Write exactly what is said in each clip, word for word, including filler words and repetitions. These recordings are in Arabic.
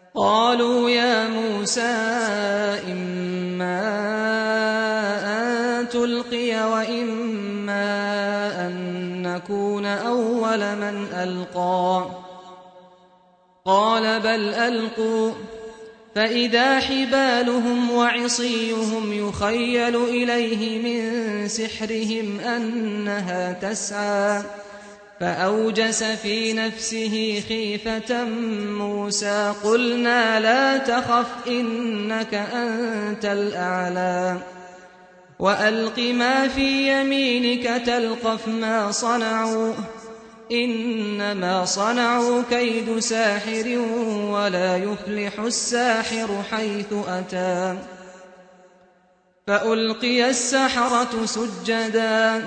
قالوا يا موسى إما أن تلقي وإما أن نكون أول من ألقى قال بل ألقوا فإذا حبالهم وعصيهم يخيل إليه من سحرهم أنها تسعى فأوجس في نفسه خيفة موسى قلنا لا تخف إنك أنت الأعلى وألق ما في يمينك تلقف ما صنعوا إنما صنعوا كيد ساحر ولا يفلح الساحر حيث أتى فألقي السحرة سجدا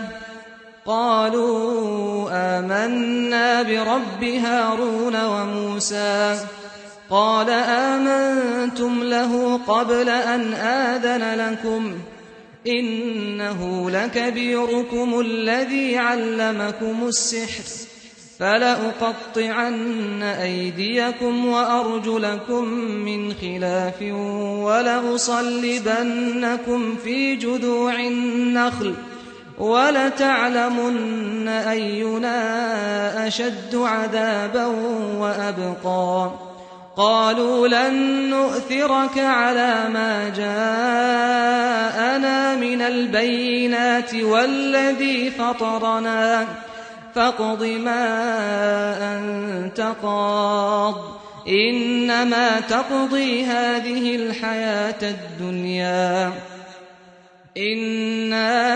قالوا آمنا برب هارون وموسى قال آمنتم له قبل أن آذن لكم إنه لكبيركم الذي علمكم السحر فلأقطعن أيديكم وأرجلكم من خلاف ولأصلبنكم في جذوع النخل ولتعلمن أينا أشد عذابا وأبقى قالوا لن نؤثرك على ما جاءنا من البينات والذي فطرنا فاقض ما أنت قاض إنما تقضي هذه الحياة الدنيا إنا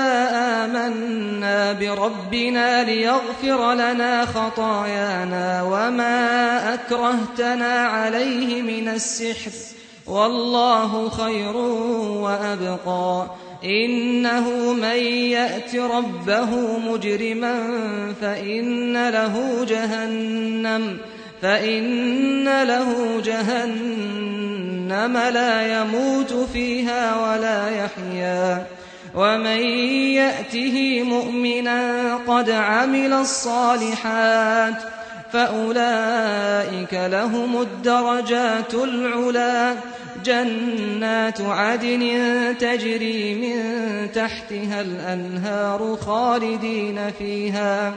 آمنا بربنا ليغفر لنا خطايانا وما أكرهتنا عليه من السحر والله خير وأبقى إنه من يأت ربه مجرما فإن له جهنم فإن له جهنم لا يموت فيها ولا يحيا ومن يأته مؤمنا قد عمل الصالحات فأولئك لهم الدرجات العلى جنات عدن تجري من تحتها الأنهار خالدين فيها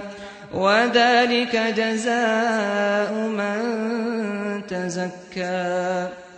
وذلك جزاء من تزكى